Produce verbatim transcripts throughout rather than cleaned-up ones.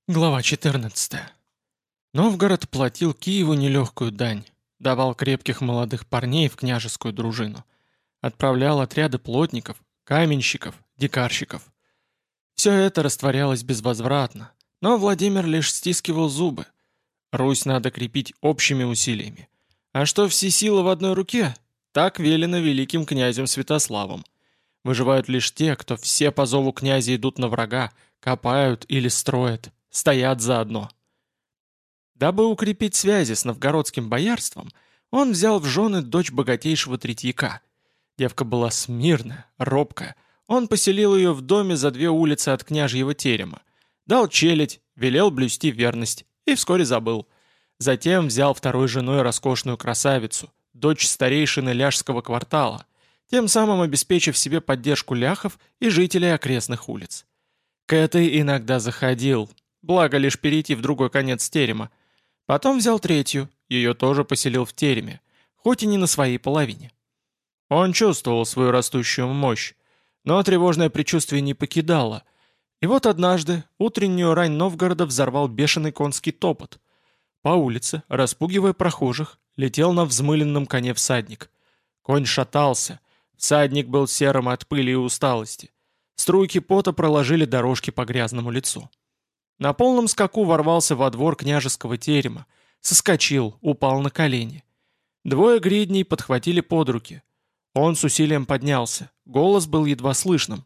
Глава четырнадцатая. Новгород платил Киеву нелегкую дань, давал крепких молодых парней в княжескую дружину, отправлял отряды плотников, каменщиков, дикарщиков. Все это растворялось безвозвратно, но Владимир лишь стискивал зубы. Русь надо крепить общими усилиями. А что все силы в одной руке? Так велено великим князем Святославом. Выживают лишь те, кто все по зову князя идут на врага, копают или строят, стоят заодно. Дабы укрепить связи с новгородским боярством, он взял в жены дочь богатейшего Третьяка. Девка была смирная, робкая. Он поселил ее в доме за две улицы от княжьего терема. Дал челядь, велел блюсти верность и вскоре забыл. Затем взял второй женой роскошную красавицу, дочь старейшины ляжского квартала, тем самым обеспечив себе поддержку ляхов и жителей окрестных улиц. К этой иногда заходил, благо лишь перейти в другой конец терема. Потом взял третью, ее тоже поселил в тереме, хоть и не на своей половине. Он чувствовал свою растущую мощь, но тревожное предчувствие не покидало. И вот однажды утреннюю рань Новгорода взорвал бешеный конский топот. По улице, распугивая прохожих, летел на взмыленном коне всадник. Конь шатался, всадник был серым от пыли и усталости. Струйки пота проложили дорожки по грязному лицу. На полном скаку ворвался во двор княжеского терема, соскочил, упал на колени. Двое гридней подхватили под руки. Он с усилием поднялся, голос был едва слышным.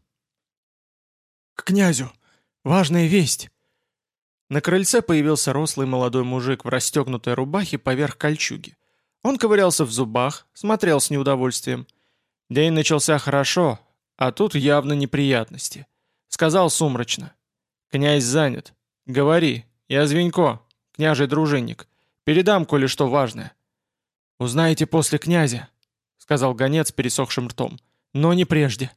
«К князю! Важная весть!» На крыльце появился рослый молодой мужик в расстегнутой рубахе поверх кольчуги. Он ковырялся в зубах, смотрел с неудовольствием. День начался хорошо, а тут явно неприятности. Сказал сумрачно. «Князь занят. Говори, я Звенько, княжий дружинник. Передам, коли что важное». «Узнаете после князя», — сказал гонец пересохшим ртом, — «но не прежде».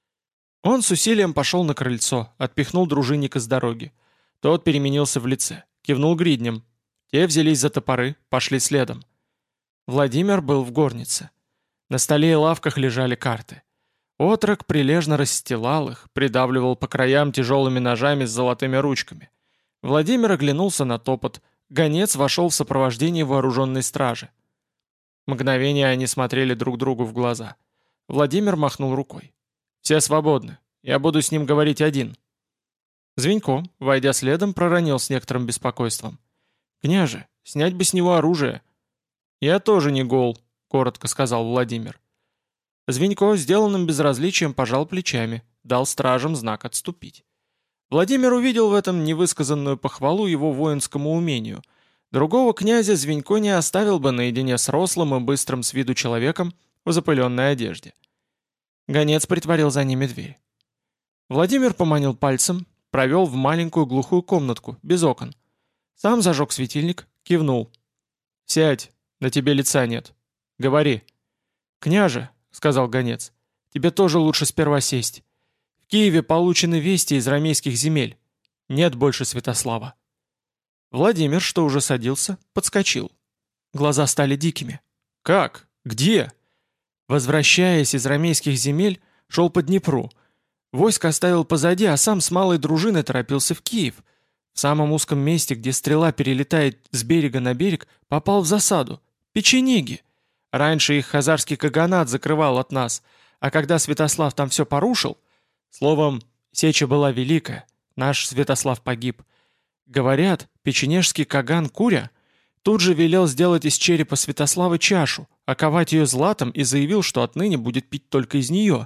Он с усилием пошел на крыльцо, отпихнул дружинника с дороги. Тот переменился в лице, кивнул гридням. Те взялись за топоры, пошли следом. Владимир был в горнице. На столе и лавках лежали карты. Отрок прилежно расстилал их, придавливал по краям тяжелыми ножами с золотыми ручками. Владимир оглянулся на топот. Гонец вошел в сопровождении вооруженной стражи. Мгновение они смотрели друг другу в глаза. Владимир махнул рукой. «Все свободны. Я буду с ним говорить один». Звенько, войдя следом, проронил с некоторым беспокойством. «Княже, снять бы с него оружие». «Я тоже не гол», — коротко сказал Владимир. Звенько сделанным безразличием пожал плечами, дал стражам знак отступить. Владимир увидел в этом невысказанную похвалу его воинскому умению. Другого князя Звенько не оставил бы наедине с рослым и быстрым с виду человеком в запыленной одежде. Гонец притворил за ними дверь. Владимир поманил пальцем, провел в маленькую глухую комнатку, без окон. Сам зажег светильник, кивнул. «Сядь, на тебе лица нет. Говори». «Княже», — сказал гонец, — «тебе тоже лучше сперва сесть. В Киеве получены вести из рамейских земель. Нет больше Святослава». Владимир, что уже садился, подскочил. Глаза стали дикими. «Как? Где?» Возвращаясь из рамейских земель, шел по Днепру. Войско оставил позади, а сам с малой дружиной торопился в Киев. В самом узком месте, где стрела перелетает с берега на берег, попал в засаду. Печениги. Раньше их хазарский каганат закрывал от нас, а когда Святослав там все порушил... Словом, сеча была великая, наш Святослав погиб. Говорят, печенежский каган Куря тут же велел сделать из черепа Святослава чашу, оковать ее златом и заявил, что отныне будет пить только из нее.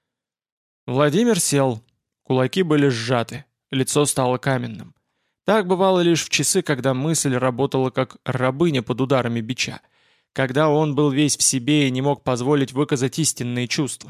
Владимир сел, кулаки были сжаты, лицо стало каменным. Так бывало лишь в часы, когда мысль работала как рабыня под ударами бича, когда он был весь в себе и не мог позволить выказать истинные чувства.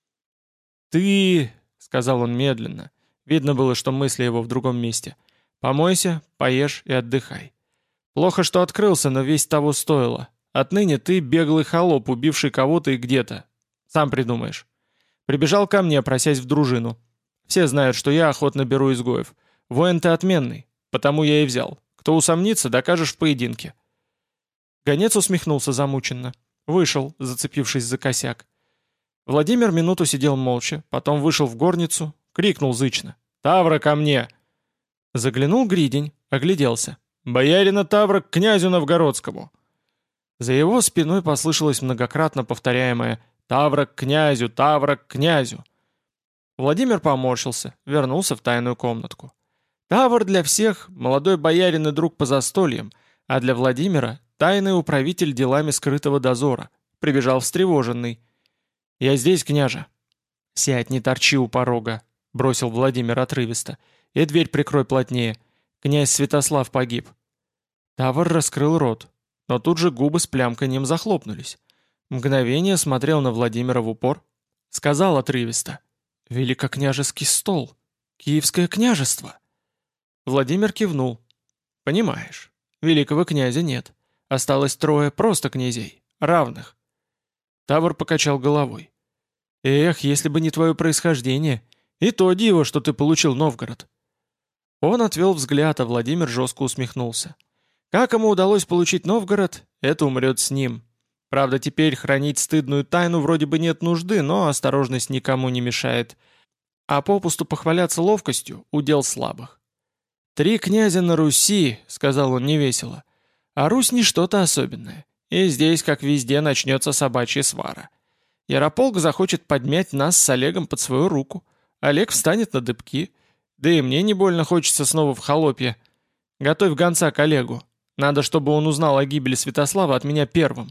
«Ты...» — сказал он медленно. Видно было, что мысли его в другом месте. «Помойся, поешь и отдыхай. Плохо, что открылся, но весть того стоило. Отныне ты беглый холоп, убивший кого-то и где-то. Сам придумаешь. Прибежал ко мне, просясь в дружину. Все знают, что я охотно беру изгоев. Воин ты отменный, потому я и взял. Кто усомнится, докажешь в поединке». Гонец усмехнулся замученно. Вышел, зацепившись за косяк. Владимир минуту сидел молча, потом вышел в горницу, крикнул зычно: «Тавра ко мне!» Заглянул Гридень, огляделся. «Боярина Тавра к князю Новгородскому!» За его спиной послышалось многократно повторяемое «Тавра к князю! Тавра к князю!». Владимир поморщился, вернулся в тайную комнатку. Тавр для всех — молодой боярин и друг по застольям, а для Владимира — тайный управитель делами скрытого дозора. Прибежал встревоженный. «Я здесь, княже». «Сядь, не торчи у порога», — бросил Владимир отрывисто. «И дверь прикрой плотнее. Князь Святослав погиб». Тавр раскрыл рот, но тут же губы с плямканьем захлопнулись. Мгновение смотрел на Владимира в упор. Сказал отрывисто. «Великокняжеский стол. Киевское княжество». Владимир кивнул. «Понимаешь, великого князя нет. Осталось трое просто князей, равных». Тавр покачал головой. «Эх, если бы не твое происхождение. И то диво, что ты получил Новгород». Он отвел взгляд, а Владимир жестко усмехнулся. Как ему удалось получить Новгород, это умрет с ним. Правда, теперь хранить стыдную тайну вроде бы нет нужды, но осторожность никому не мешает. А попусту похваляться ловкостью — удел слабых. «Три князя на Руси», — сказал он невесело. «А Русь не что-то особенное. И здесь, как везде, начнется собачья свара. Ярополк захочет подмять нас с Олегом под свою руку. Олег встанет на дыбки. Да и мне не больно хочется снова в холопье. Готовь гонца к Олегу. Надо, чтобы он узнал о гибели Святослава от меня первым».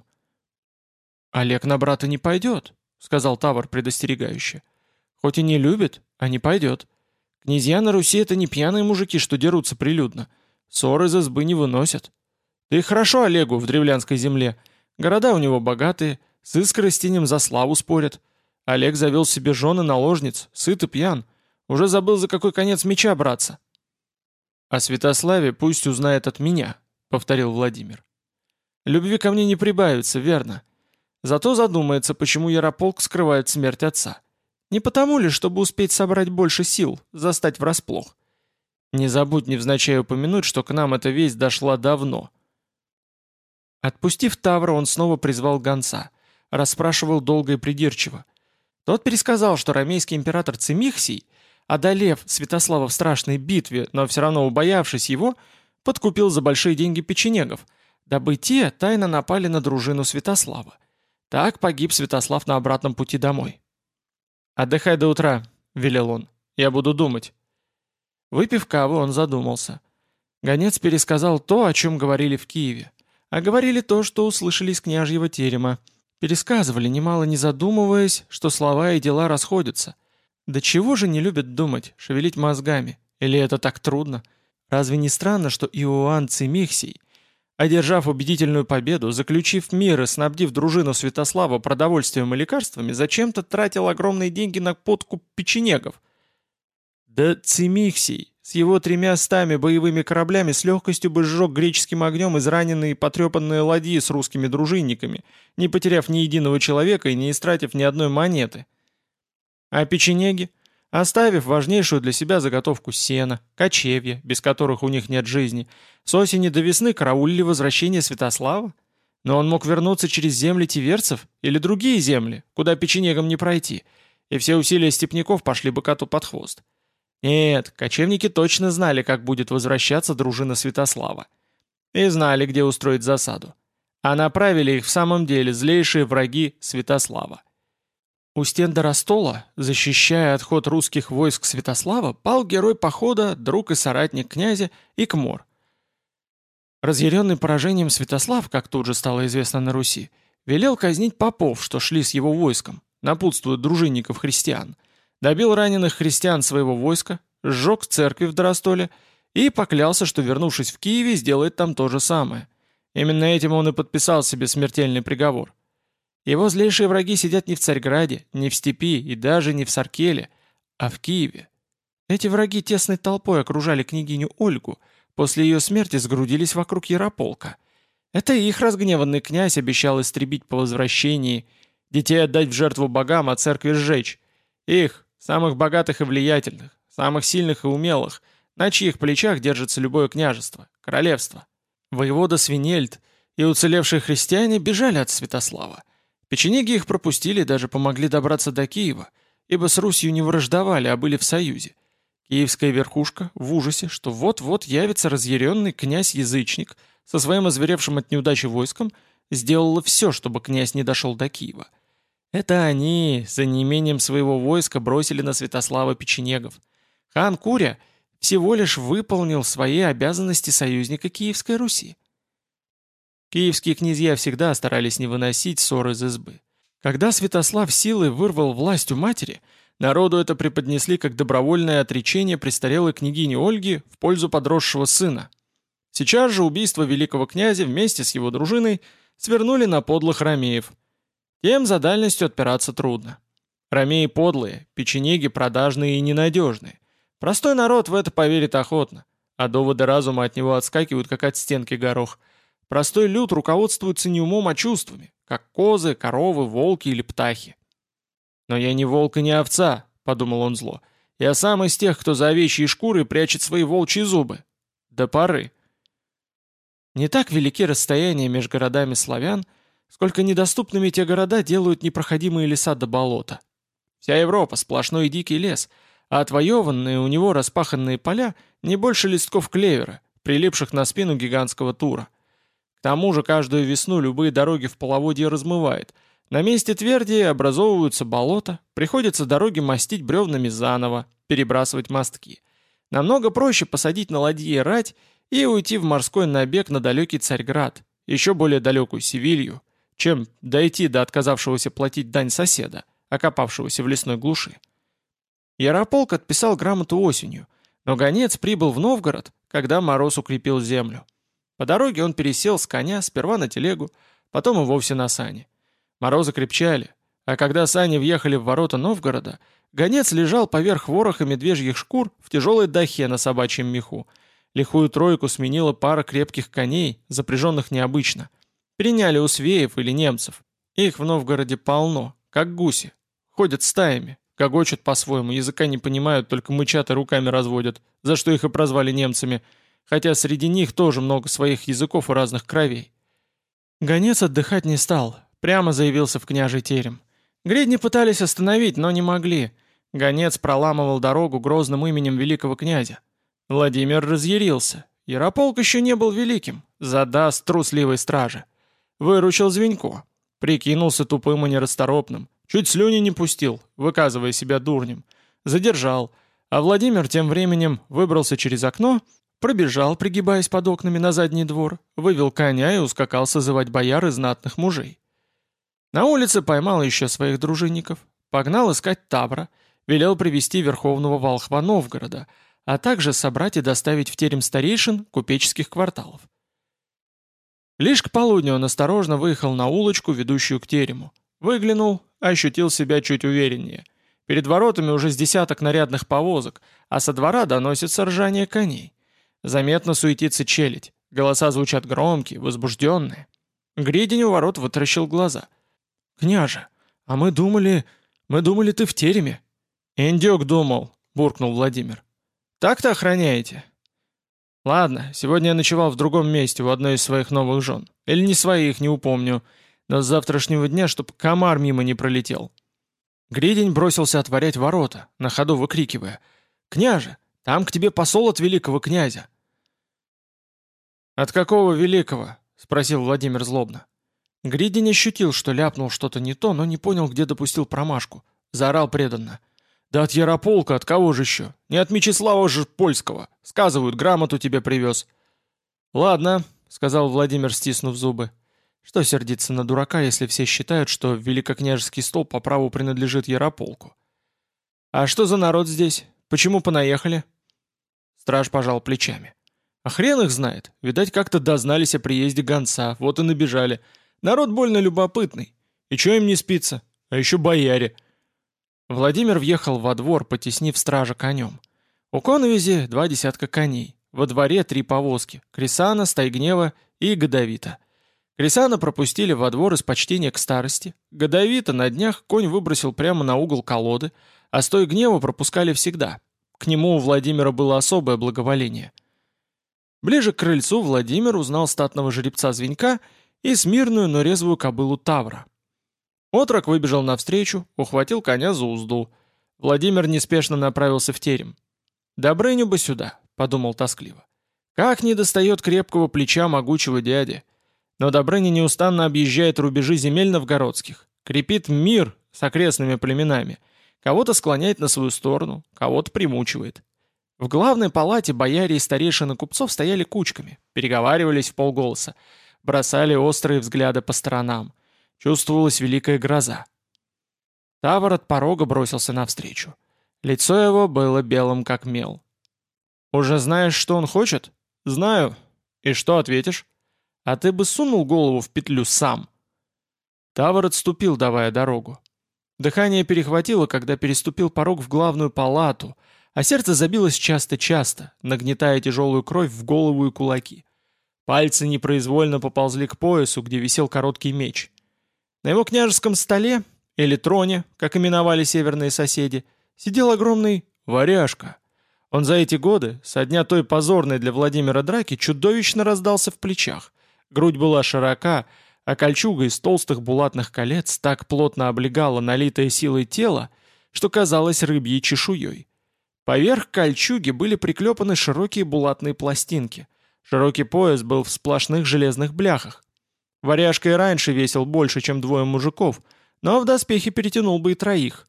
«Олег на брата не пойдет», — сказал Тавр предостерегающе. «Хоть и не любит, а не пойдет. Князья на Руси — это не пьяные мужики, что дерутся прилюдно. Ссоры из избы не выносят. Да и хорошо Олегу в древлянской земле. Города у него богатые, с Искоростенем за славу спорят. Олег завел себе жены наложниц, сыт и пьян. Уже забыл, за какой конец меча браться». «О Святославе пусть узнает от меня», — повторил Владимир. «Любви ко мне не прибавится, верно. Зато задумается, почему Ярополк скрывает смерть отца. Не потому ли, чтобы успеть собрать больше сил, застать врасплох? Не забудь невзначай упомянуть, что к нам эта весть дошла давно». Отпустив Тавра, он снова призвал гонца, расспрашивал долго и придирчиво. Тот пересказал, что ромейский император Цимихсий, одолев Святослава в страшной битве, но все равно убоявшись его, подкупил за большие деньги печенегов, дабы те тайно напали на дружину Святослава. Так погиб Святослав на обратном пути домой. «Отдыхай до утра», — велел он, — «я буду думать». Выпив каву, он задумался. Гонец пересказал то, о чем говорили в Киеве. А говорили то, что услышали из княжьего терема. Пересказывали, немало не задумываясь, что слова и дела расходятся. Да чего же не любят думать, шевелить мозгами? Или это так трудно? Разве не странно, что Иоанн Цимихсий, одержав убедительную победу, заключив мир и снабдив дружину Святослава продовольствием и лекарствами, зачем-то тратил огромные деньги на подкуп печенегов? Да Цимихсий с его тремя стами боевыми кораблями с легкостью бы сжег греческим огнем израненные и потрепанные ладьи с русскими дружинниками, не потеряв ни единого человека и не истратив ни одной монеты. А печенеги, оставив важнейшую для себя заготовку сена, кочевья, без которых у них нет жизни, с осени до весны караулили возвращение Святослава? Но он мог вернуться через земли тиверцев или другие земли, куда печенегам не пройти, и все усилия степняков пошли бы коту под хвост. Нет, кочевники точно знали, как будет возвращаться дружина Святослава. И знали, где устроить засаду. А направили их в самом деле злейшие враги Святослава. У стен Доростола, защищая отход русских войск Святослава, пал герой похода, друг и соратник князя Икмор. Разъяренный поражением Святослав, как тут же стало известно на Руси, велел казнить попов, что шли с его войском, напутствуя дружинников христиан, добил раненых христиан своего войска, сжег церкви в Доростоле и поклялся, что, вернувшись в Киеве, сделает там то же самое. Именно этим он и подписал себе смертельный приговор. Его злейшие враги сидят не в Царьграде, не в степи и даже не в Саркеле, а в Киеве. Эти враги тесной толпой окружали княгиню Ольгу, после ее смерти сгрудились вокруг Ярополка. Это их разгневанный князь обещал истребить по возвращении, детей отдать в жертву богам, а церкви сжечь. Их, самых богатых и влиятельных, самых сильных и умелых, на чьих плечах держится любое княжество, королевство. Воевода Свинельд и уцелевшие христиане бежали от Святослава. Печенеги их пропустили и даже помогли добраться до Киева, ибо с Русью не враждовали, а были в союзе. Киевская верхушка в ужасе, что вот-вот явится разъяренный князь-язычник со своим озверевшим от неудачи войском, сделала все, чтобы князь не дошел до Киева. Это они, за неимением своего войска, бросили на Святослава печенегов. Хан Куря всего лишь выполнил свои обязанности союзника Киевской Руси. Киевские князья всегда старались не выносить ссор из избы. Когда Святослав силой вырвал власть у матери, народу это преподнесли как добровольное отречение престарелой княгини Ольги в пользу подросшего сына. Сейчас же убийство великого князя вместе с его дружиной свернули на подлых ромеев. Тем за дальностью отпираться трудно. Ромеи подлые, печенеги продажные и ненадежные. Простой народ в это поверит охотно, а доводы разума от него отскакивают, как от стенки горох. Простой люд руководствуется не умом, а чувствами, как козы, коровы, волки или птахи. «Но я не волк и не овца», — подумал он зло. «Я сам из тех, кто за овечьей шкурой прячет свои волчьи зубы. До поры». Не так велики расстояния между городами славян, сколько недоступными те города делают непроходимые леса до болота. Вся Европа — сплошной дикий лес, а отвоеванные у него распаханные поля не больше листков клевера, прилипших на спину гигантского тура. К тому же каждую весну любые дороги в половодье размывает. На месте тверди образовываются болота, приходится дороги мастить бревнами заново, перебрасывать мостки. Намного проще посадить на ладье рать и уйти в морской набег на далекий Царьград, еще более далекую Севилью, чем дойти до отказавшегося платить дань соседа, окопавшегося в лесной глуши. Ярополк отписал грамоту осенью, но гонец прибыл в Новгород, когда мороз укрепил землю. По дороге он пересел с коня сперва на телегу, потом и вовсе на сани. Морозы крепчали, а когда сани въехали в ворота Новгорода, гонец лежал поверх вороха медвежьих шкур в тяжелой дахе на собачьем меху. Лихую тройку сменила пара крепких коней, запряженных необычно. Переняли у свеев или немцев. Их в Новгороде полно, как гуси. Ходят стаями, гогочут по-своему, языка не понимают, только мычат и руками разводят, за что их и прозвали немцами, хотя среди них тоже много своих языков и разных кровей. Гонец отдыхать не стал, прямо заявился в княжий терем. Гридни пытались остановить, но не могли. Гонец проламывал дорогу грозным именем великого князя. Владимир разъярился. Ярополк еще не был великим, задаст трусливой страже. Выручил Звенько. Прикинулся тупым и нерасторопным. Чуть слюни не пустил, выказывая себя дурнем. Задержал. А Владимир тем временем выбрался через окно, пробежал, пригибаясь под окнами на задний двор, вывел коня и ускакал созывать бояр и знатных мужей. На улице поймал еще своих дружинников, погнал искать Тавра, велел привести верховного волхва Новгорода, а также собрать и доставить в терем старейшин купеческих кварталов. Лишь к полудню он осторожно выехал на улочку, ведущую к терему. Выглянул, ощутил себя чуть увереннее. Перед воротами уже с десяток нарядных повозок, а со двора доносится ржание коней. Заметно суетится челядь, голоса звучат громкие, возбужденные. Гридень у ворот вытаращил глаза. «Княже, а мы думали... мы думали, ты в тереме». «Индюк думал», — буркнул Владимир. «Так-то охраняете?» «Ладно, сегодня я ночевал в другом месте у одной из своих новых жен. Или не своих, не упомню. Но с завтрашнего дня, чтоб комар мимо не пролетел». Гридень бросился отворять ворота, на ходу выкрикивая: «Княже, там к тебе посол от великого князя». «От какого великого?» — спросил Владимир злобно. Гридень ощутил, что ляпнул что-то не то, но не понял, где допустил промашку. Заорал преданно: «Да от Ярополка, от кого же еще? Не от Мечислава же Польского. Сказывают, грамоту тебе привез». «Ладно», — сказал Владимир, стиснув зубы. Что сердиться на дурака, если все считают, что великокняжеский стол по праву принадлежит Ярополку? «А что за народ здесь? Почему понаехали?» Страж пожал плечами. «А хрен их знает. Видать, как-то дознались о приезде гонца, вот и набежали. Народ больно любопытный. И чё им не спится? А еще бояре». Владимир въехал во двор, потеснив стража конем. У коновизи два десятка коней. Во дворе три повозки — Крисана, Стайгнева и Годовита. Крисана пропустили во двор из почтения к старости. Годовита на днях конь выбросил прямо на угол колоды, а Стойгнева пропускали всегда. К нему у Владимира было особое благоволение. Ближе к крыльцу Владимир узнал статного жеребца Звенька и смирную, но резвую кобылу Тавра. Отрок выбежал навстречу, ухватил коня за узду. Владимир неспешно направился в терем. «Добрыню бы сюда», — подумал тоскливо. «Как не достает крепкого плеча могучего дяди». Но Добрыня неустанно объезжает рубежи земель новгородских, крепит мир с окрестными племенами, кого-то склоняет на свою сторону, кого-то примучивает. В главной палате бояре и старейшины купцов стояли кучками, переговаривались в полголоса, бросали острые взгляды по сторонам. Чувствовалась великая гроза. Тавр от порога бросился навстречу. Лицо его было белым как мел. «Уже знаешь, что он хочет?» «Знаю. И что ответишь?» «А ты бы сунул голову в петлю сам». Тавр отступил, давая дорогу. Дыхание перехватило, когда переступил порог в главную палату, а сердце забилось часто-часто, нагнетая тяжелую кровь в голову и кулаки. Пальцы непроизвольно поползли к поясу, где висел короткий меч. На его княжеском столе, или троне, как именовали северные соседи, сидел огромный варяжка. Он за эти годы, со дня той позорной для Владимира драки, чудовищно раздался в плечах. Грудь была широка, а кольчуга из толстых булатных колец так плотно облегала налитое силой тело, что казалось рыбьей чешуей. Поверх кольчуги были приклепаны широкие булатные пластинки. Широкий пояс был в сплошных железных бляхах. Варяжка и раньше весил больше, чем двое мужиков, но в доспехи перетянул бы и троих.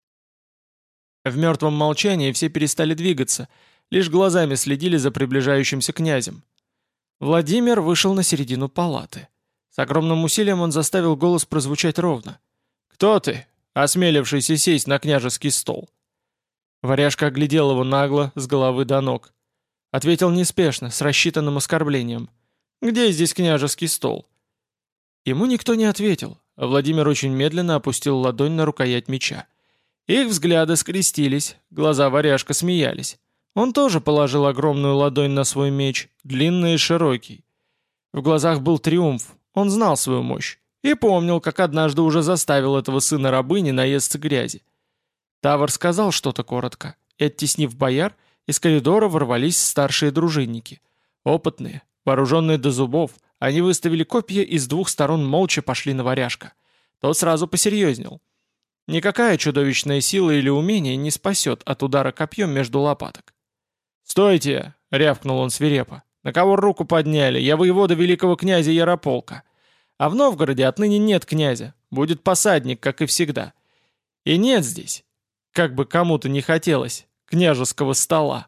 В мертвом молчании все перестали двигаться, лишь глазами следили за приближающимся князем. Владимир вышел на середину палаты. С огромным усилием он заставил голос прозвучать ровно. «Кто ты, осмелившийся сесть на княжеский стол?» Варяжка оглядел его нагло, с головы до ног. Ответил неспешно, с рассчитанным оскорблением. «Где здесь княжеский стол?» Ему никто не ответил, а Владимир очень медленно опустил ладонь на рукоять меча. Их взгляды скрестились, глаза варяжка смеялись. Он тоже положил огромную ладонь на свой меч, длинный и широкий. В глазах был триумф, он знал свою мощь и помнил, как однажды уже заставил этого сына рабыни наесться грязи. Тавр сказал что-то коротко, и, оттеснив бояр, из коридора ворвались старшие дружинники. Опытные, вооруженные до зубов, они выставили копья и с двух сторон молча пошли на варяжка. Тот сразу посерьезнел. Никакая чудовищная сила или умение не спасет от удара копьем между лопаток. «Стойте!» — рявкнул он свирепо. «На кого руку подняли? Я воевода великого князя Ярополка. А в Новгороде отныне нет князя. Будет посадник, как и всегда. И нет здесь, как бы кому-то не хотелось, княжеского стола».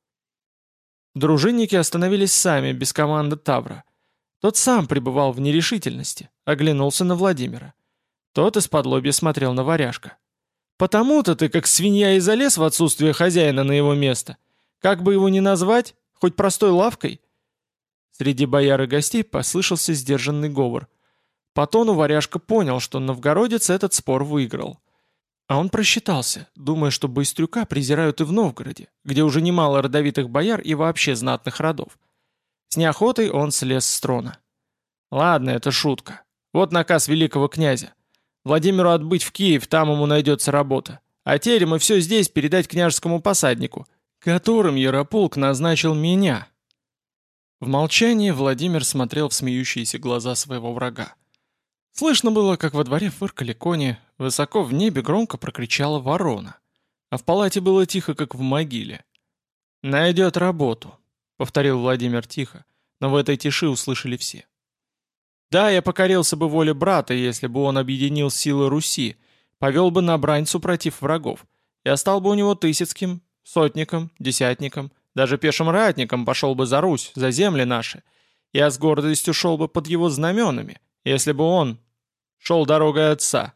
Дружинники остановились сами, без команды Тавра. Тот сам пребывал в нерешительности, оглянулся на Владимира. Тот из-под лобья смотрел на варяжка. «Потому-то ты, как свинья, и залез в отсутствие хозяина на его место. Как бы его ни назвать, хоть простой лавкой?» Среди бояр и гостей послышался сдержанный говор. По тону варяжка понял, что новгородец этот спор выиграл. А он просчитался, думая, что Быстрюка презирают и в Новгороде, где уже немало родовитых бояр и вообще знатных родов. С неохотой он слез с трона. «Ладно, это шутка. Вот наказ великого князя. Владимиру отбыть в Киев, там ему найдется работа. А терем и все здесь передать княжескому посаднику, которым Ярополк назначил меня». В молчании Владимир смотрел в смеющиеся глаза своего врага. Слышно было, как во дворе фыркали кони, высоко в небе громко прокричала ворона. А в палате было тихо, как в могиле. «Найдет работу», — повторил Владимир тихо, но в этой тиши услышали все. «Да, я покорился бы воле брата, если бы он объединил силы Руси, повел бы на брань супротив врагов. Я стал бы у него тысяцким, сотником, десятником, даже пешим ратником пошел бы за Русь, за земли наши. Я с гордостью шел бы под его знаменами, если бы он шел дорогой отца».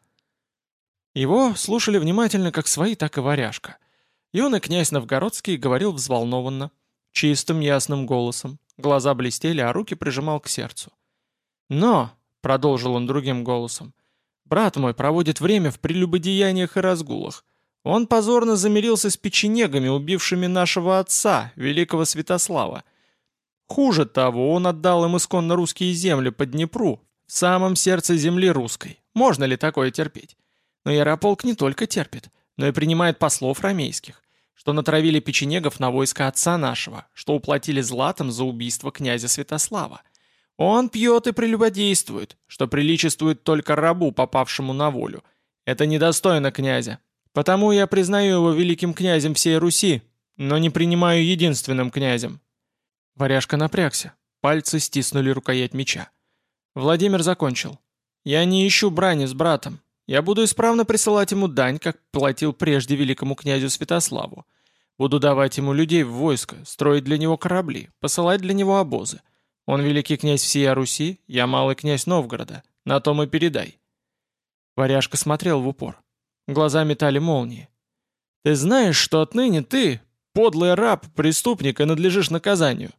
Его слушали внимательно как свои, так и варяжка. Юный князь Новгородский говорил взволнованно, чистым ясным голосом, глаза блестели, а руки прижимал к сердцу. «Но», — продолжил он другим голосом, — «брат мой проводит время в прелюбодеяниях и разгулах. Он позорно замирился с печенегами, убившими нашего отца, великого Святослава. Хуже того, он отдал им исконно русские земли по Днепру, в самом сердце земли русской. Можно ли такое терпеть? Но Ярополк не только терпит, но и принимает послов ромейских, что натравили печенегов на войско отца нашего, что уплатили златом за убийство князя Святослава. Он пьет и прелюбодействует, что приличествует только рабу, попавшему на волю. Это недостойно князя. Потому я признаю его великим князем всей Руси, но не принимаю единственным князем». Варяжка напрягся, пальцы стиснули рукоять меча. Владимир закончил. «Я не ищу брани с братом. Я буду исправно присылать ему дань, как платил прежде великому князю Святославу. Буду давать ему людей в войско, строить для него корабли, посылать для него обозы. Он великий князь всей Руси, я малый князь Новгорода. На том и передай». Варяжка смотрел в упор. Глаза метали молнии. «Ты знаешь, что отныне ты, подлый раб, преступник и надлежишь наказанию?»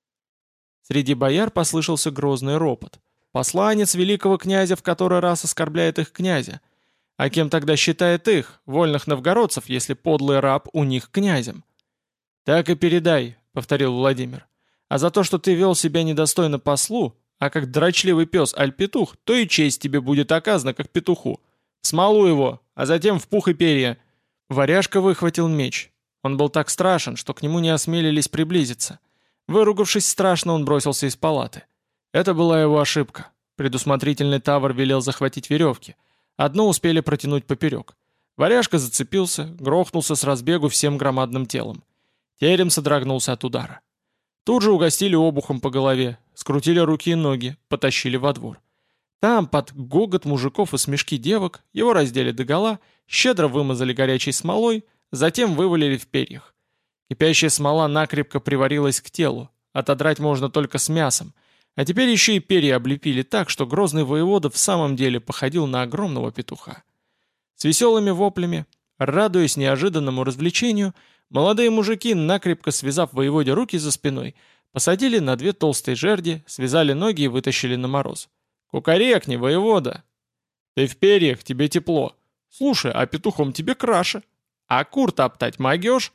Среди бояр послышался грозный ропот. Посланец великого князя в который раз оскорбляет их князя. А кем тогда считает их, вольных новгородцев, если подлый раб у них князем? «Так и передай», — повторил Владимир. «А за то, что ты вел себя недостойно послу, а как дрочливый пес аль-петух, то и честь тебе будет оказана, как петуху. В смолу его, а затем в пух и перья». Варяжка выхватил меч. Он был так страшен, что к нему не осмелились приблизиться. Выругавшись страшно, он бросился из палаты. Это была его ошибка. Предусмотрительный Тавр велел захватить веревки. Одну успели протянуть поперек. Варяжка зацепился, грохнулся с разбегу всем громадным телом. Терем содрогнулся от удара. Тут же угостили обухом по голове, скрутили руки и ноги, потащили во двор. Там, под гогот мужиков и смешки девок, его раздели догола, щедро вымазали горячей смолой, затем вывалили в перьях. Кипящая смола накрепко приварилась к телу, отодрать можно только с мясом, а теперь еще и перья облепили так, что грозный воевода в самом деле походил на огромного петуха. С веселыми воплями, радуясь неожиданному развлечению, молодые мужики, накрепко связав воеводе руки за спиной, посадили на две толстые жерди, связали ноги и вытащили на мороз. «Кукарекни, воевода!» «Ты в перьях, тебе тепло. Слушай, а петухом тебе краше. А кур топтать могешь?»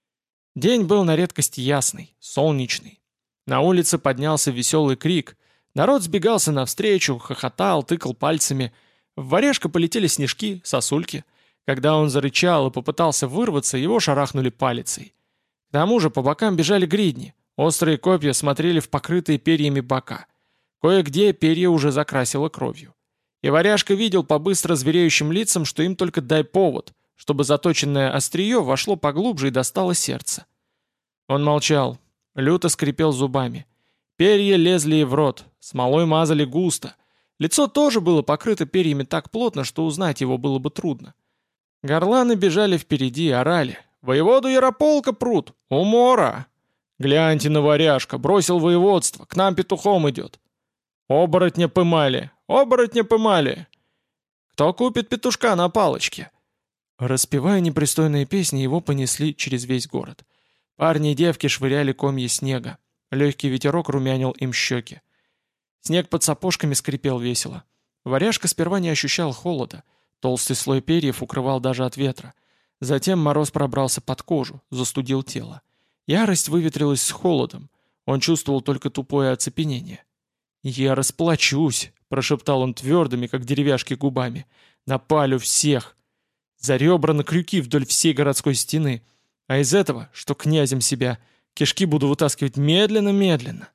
День был на редкость ясный, солнечный. На улице поднялся веселый крик. Народ сбегался навстречу, хохотал, тыкал пальцами. В Варяжка полетели снежки, сосульки. Когда он зарычал и попытался вырваться, его шарахнули палицей. К тому же по бокам бежали гридни. Острые копья смотрели в покрытые перьями бока. Кое-где перья уже закрасило кровью. И Варяжка видел по быстро звереющим лицам, что им только дай повод, чтобы заточенное острие вошло поглубже и достало сердце. Он молчал, люто скрипел зубами. Перья лезли ей в рот, смолой мазали густо. Лицо тоже было покрыто перьями так плотно, что узнать его было бы трудно. Горланы бежали впереди, орали. «Воеводу Ярополка прут! Умора! Гляньте на Варяжка, бросил воеводство, к нам петухом идет! Оборотня пымали! Оборотня пымали! Кто купит петушка на палочке?» Распевая непристойные песни, его понесли через весь город. Парни и девки швыряли комья снега. Легкий ветерок румянил им щеки. Снег под сапожками скрипел весело. Варяжка сперва не ощущал холода. Толстый слой перьев укрывал даже от ветра. Затем мороз пробрался под кожу, застудил тело. Ярость выветрилась с холодом. Он чувствовал только тупое оцепенение. «Я расплачусь», — прошептал он твердыми, как деревяшки, губами. «Напалю всех! За ребра на крюки вдоль всей городской стены. А из этого, что князем себя, кишки буду вытаскивать медленно-медленно».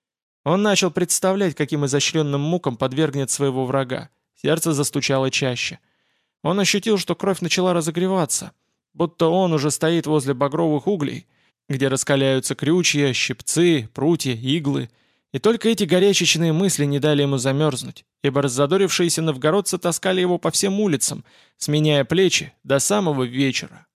Он начал представлять, каким изощренным мукам подвергнет своего врага. Сердце застучало чаще. Он ощутил, что кровь начала разогреваться, будто он уже стоит возле багровых углей, где раскаляются крючья, щипцы, прутья, иглы. И только эти горячечные мысли не дали ему замерзнуть, ибо раззадорившиеся новгородцы таскали его по всем улицам, сменяя плечи до самого вечера.